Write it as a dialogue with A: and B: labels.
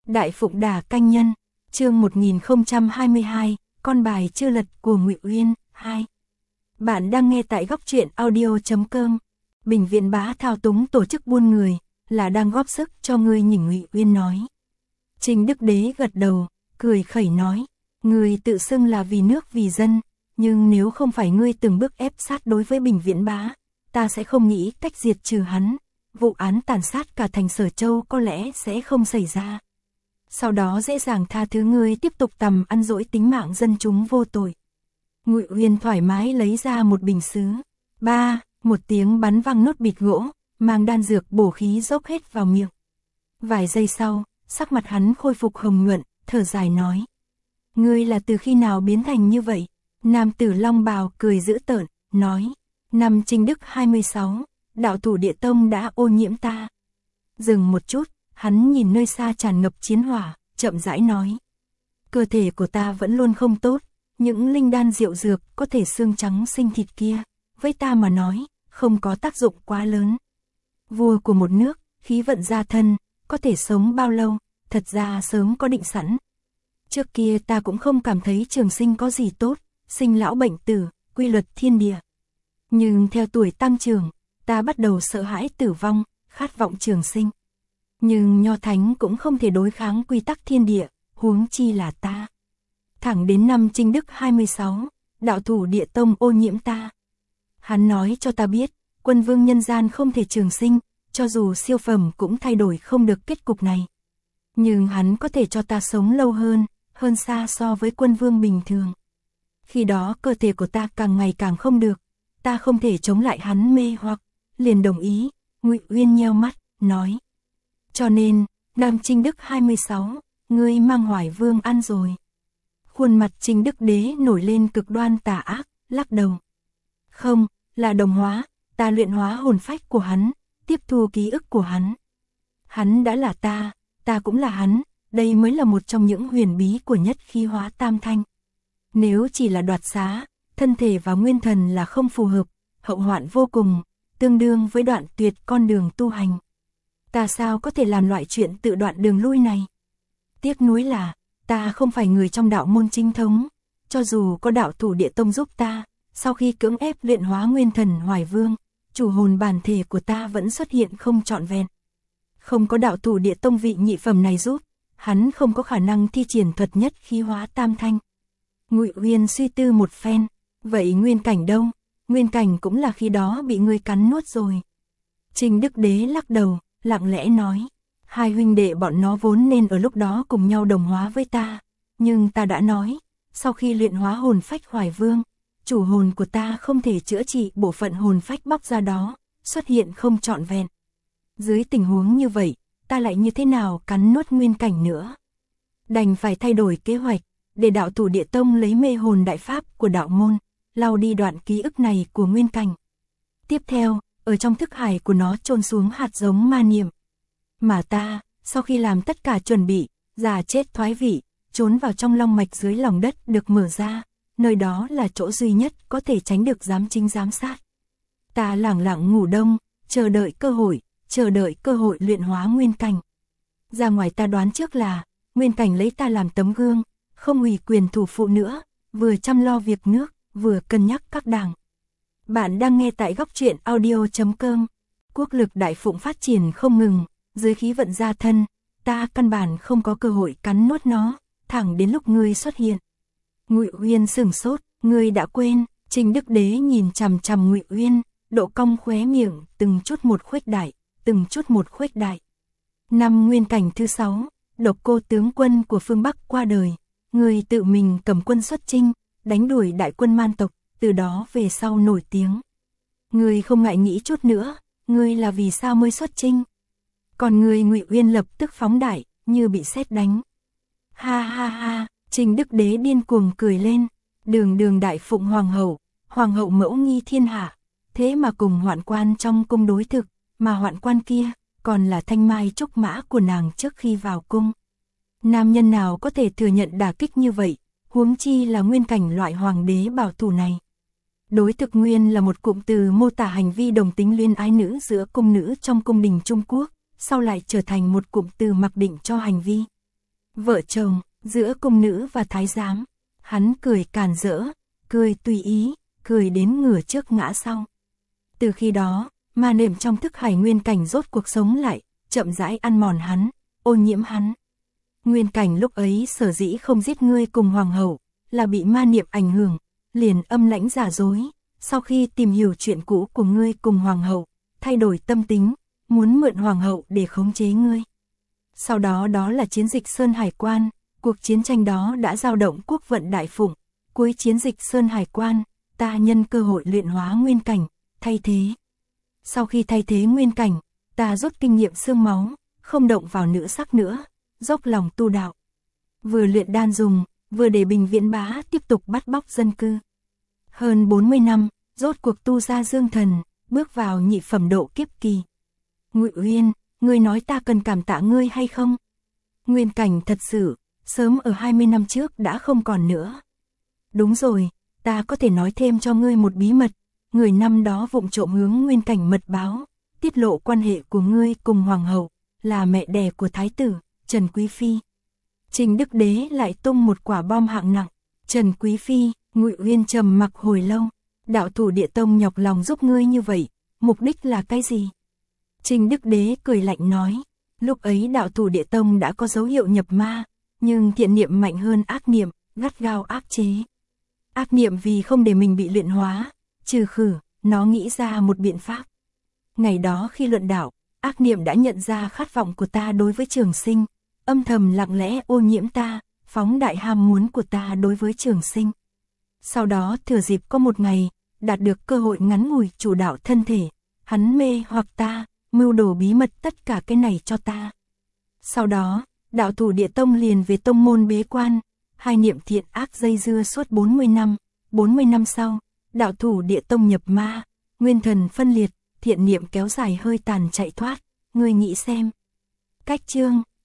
A: Đại Phụng Đà Canh Nhân, chương 1022, con bài chưa lật của Ngụy Uyên 2. Bạn đang nghe tại góc truyện audio.com. Bệnh viện Bá thao túng tổ chức buôn người, là đang góp sức cho ngươi nhỉnh, Ngụy Uyên nói. Trình Đức Đế gật đầu, cười khẩy nói, ngươi tự xưng là vì nước vì dân, nhưng nếu không phải ngươi từng bước ép sát đối với Bệnh viện Bá, ta sẽ không nghĩ cách diệt trừ hắn. Vụ án tàn sát cả thành Sở Châu có lẽ sẽ không xảy ra. Sau đó dễ dàng tha thứ ngươi tiếp tục tầm ăn dỗi tính mạng dân chúng vô tội. Ngụy Uyên thoải mái lấy ra một bình sứ. Một tiếng bắn văng nốt bịt gỗ, mang đan dược bổ khí dốc hết vào miệng. Vài giây sau, sắc mặt hắn khôi phục hồng nhuận, thở dài nói. Ngươi là từ khi nào biến thành như vậy? Nam tử long bào cười dữ tợn, nói. Năm Trinh Đức 26, đạo thủ Địa Tông đã ô nhiễm ta. Dừng một chút, hắn nhìn nơi xa tràn ngập chiến hỏa, chậm rãi nói. Cơ thể của ta vẫn luôn không tốt, những linh đan diệu dược có thể xương trắng sinh thịt kia, với ta mà nói, không có tác dụng quá lớn. Vua của một nước, khí vận gia thân, có thể sống bao lâu, thật ra sớm có định sẵn. Trước kia ta cũng không cảm thấy trường sinh có gì tốt, sinh lão bệnh tử, quy luật thiên địa. Nhưng theo tuổi tăng trưởng, ta bắt đầu sợ hãi tử vong, khát vọng trường sinh. Nhưng Nho Thánh cũng không thể đối kháng quy tắc thiên địa, huống chi là ta. Thẳng đến năm Trinh Đức 26, đạo thủ Địa Tông ô nhiễm ta. Hắn nói cho ta biết, quân vương nhân gian không thể trường sinh, cho dù siêu phẩm cũng thay đổi không được kết cục này. Nhưng hắn có thể cho ta sống lâu hơn xa so với quân vương bình thường. Khi đó cơ thể của ta càng ngày càng không được, ta không thể chống lại hắn mê hoặc, liền đồng ý. Ngụy Uyên nheo mắt, nói. Cho nên, năm Trinh Đức 26, ngươi mang Hoài Vương ăn rồi. Khuôn mặt Trinh Đức Đế nổi lên cực đoan tà ác, lắc đầu. Không, là đồng hóa, ta luyện hóa hồn phách của hắn, tiếp thu ký ức của hắn. Hắn đã là ta cũng là hắn, đây mới là một trong những huyền bí của nhất khí hóa tam thanh. Nếu chỉ là đoạt xá, thân thể và nguyên thần là không phù hợp, hậu hoạn vô cùng, tương đương với đoạn tuyệt con đường tu hành. Ta sao có thể làm loại chuyện tự đoạn đường lui này? Tiếc nuối là, ta không phải người trong đạo môn chính thống, cho dù có đạo thủ Địa Tông giúp ta, sau khi cưỡng ép luyện hóa nguyên thần Hoài Vương, chủ hồn bản thể của ta vẫn xuất hiện không trọn vẹn. Không có đạo thủ Địa Tông vị nhị phẩm này giúp, hắn không có khả năng thi triển thuật nhất khí hóa tam thanh. Ngụy Uyên suy tư một phen, vậy nguyên cảnh đâu? Nguyên cảnh cũng là khi đó bị ngươi cắn nuốt rồi. Trình Đức Đế lắc đầu, lặng lẽ nói, hai huynh đệ bọn nó vốn nên ở lúc đó cùng nhau đồng hóa với ta, nhưng ta đã nói, sau khi luyện hóa hồn phách Hoài Vương, chủ hồn của ta không thể chữa trị bộ phận hồn phách bóc ra đó, xuất hiện không trọn vẹn. Dưới tình huống như vậy, ta lại như thế nào cắn nuốt nguyên cảnh nữa? Đành phải thay đổi kế hoạch, để đạo thủ Địa Tông lấy mê hồn đại pháp của đạo môn, lau đi đoạn ký ức này của nguyên cảnh. Tiếp theo, ở trong thức hải của nó chôn xuống hạt giống ma niệm. Mà ta, sau khi làm tất cả chuẩn bị, già chết thoái vị, trốn vào trong long mạch dưới lòng đất được mở ra, nơi đó là chỗ duy nhất có thể tránh được giám chính giám sát. Ta lẳng lặng ngủ đông, chờ đợi cơ hội luyện hóa nguyên cảnh. Ra ngoài ta đoán trước là, nguyên cảnh lấy ta làm tấm gương, không ủy quyền thủ phụ nữa, vừa chăm lo việc nước, vừa cân nhắc các đảng. Bạn đang nghe tại góc truyện audio.com. Quốc lực Đại Phụng phát triển không ngừng, dưới khí vận gia thân, ta căn bản không có cơ hội cắn nuốt nó, thẳng đến lúc ngươi xuất hiện. Ngụy Uyên sửng sốt, ngươi đã quên? Trình Đức Đế nhìn chằm chằm Ngụy Uyên, độ cong khóe miệng từng chút một khuếch đại. Năm nguyên cảnh thứ 6, Độc Cô tướng quân của phương Bắc qua đời, ngươi tự mình cầm quân xuất chinh, đánh đuổi đại quân man tộc, từ đó về sau nổi tiếng. Ngươi không ngại nghĩ chút nữa, ngươi là vì sao mới xuất chinh? Còn ngươi Ngụy Uyên lập tức phóng đại, như bị sét đánh. Ha ha ha, Trình Đức Đế điên cuồng cười lên, đường Đại Phụng hoàng hậu mẫu nghi thiên hạ, thế mà cùng Hoạn Quan trong cung đối thực, mà Hoạn Quan kia còn là thanh mai trúc mã của nàng trước khi vào cung. Nam nhân nào có thể thừa nhận đả kích như vậy, huống chi là nguyên cảnh loại hoàng đế bảo thủ này. Đối thực nguyên là một cụm từ mô tả hành vi đồng tính luyến ái nữ giữa cung nữ trong cung đình Trung Quốc, sau lại trở thành một cụm từ mặc định cho hành vi vợ chồng, giữa cung nữ và thái giám. Hắn cười càn rỡ, cười tùy ý, cười đến ngửa trước ngã sau. Từ khi đó, ma niệm trong thức hải Nguyên Cảnh rốt cuộc sống lại, chậm rãi ăn mòn hắn, ô nhiễm hắn. Nguyên Cảnh lúc ấy sở dĩ không giết ngươi cùng hoàng hậu, là bị ma niệm ảnh hưởng, liền âm lãnh giả dối. Sau khi tìm hiểu chuyện cũ của ngươi cùng hoàng hậu, thay đổi tâm tính, muốn mượn hoàng hậu để khống chế ngươi. Sau đó đó là chiến dịch Sơn Hải Quan, cuộc chiến tranh đó đã dao động quốc vận đại phụng. Cuối chiến dịch Sơn Hải Quan, ta nhân cơ hội luyện hóa Nguyên Cảnh, thay thế. Sau khi thay thế Nguyên Cảnh, ta rút kinh nghiệm xương máu, không động vào nữ sắc nữa, dốc lòng tu đạo. Vừa luyện đan dùng, vừa để Bình Viễn Bá tiếp tục bắt bóc dân cư. Hơn 40 năm, rốt cuộc tu ra dương thần, bước vào nhị phẩm độ kiếp kỳ. Ngụy Uyên, ngươi nói ta cần cảm tạ ngươi hay không? Nguyên Cảnh thật sự, sớm ở 20 năm trước đã không còn nữa. Đúng rồi, ta có thể nói thêm cho ngươi một bí mật. Người năm đó vụng trộm hướng Nguyên Cảnh mật báo, tiết lộ quan hệ của ngươi cùng hoàng hậu, là mẹ đẻ của thái tử, Trần Quý Phi. Trình Đức Đế lại tung một quả bom hạng nặng. Trần Quý Phi, Ngụy Uyên trầm mặc hồi lâu. Đạo thủ Địa Tông nhọc lòng giúp ngươi như vậy, mục đích là cái gì? Trình Đức Đế cười lạnh nói, lúc ấy đạo thủ Địa Tông đã có dấu hiệu nhập ma, nhưng thiện niệm mạnh hơn ác niệm, gắt gao áp chế. Ác niệm vì không để mình bị luyện hóa, trừ khử, nó nghĩ ra một biện pháp. Ngày đó khi luận đạo, ác niệm đã nhận ra khát vọng của ta đối với Trường Sinh, âm thầm lặng lẽ ô nhiễm ta, phóng đại ham muốn của ta đối với Trường Sinh. Sau đó thừa dịp có một ngày, đạt được cơ hội ngắn ngủi chủ đạo thân thể, hắn mê hoặc ta, mưu đồ bí mật tất cả cái này cho ta. Sau đó, đạo thủ Địa Tông liền về tông môn bế quan, hai niệm thiện ác dây dưa suốt 40 năm. 40 năm sau, đạo thủ Địa Tông nhập ma, nguyên thần phân liệt, thiện niệm kéo dài hơi tàn chạy thoát, ngươi nghĩ xem. Cách chương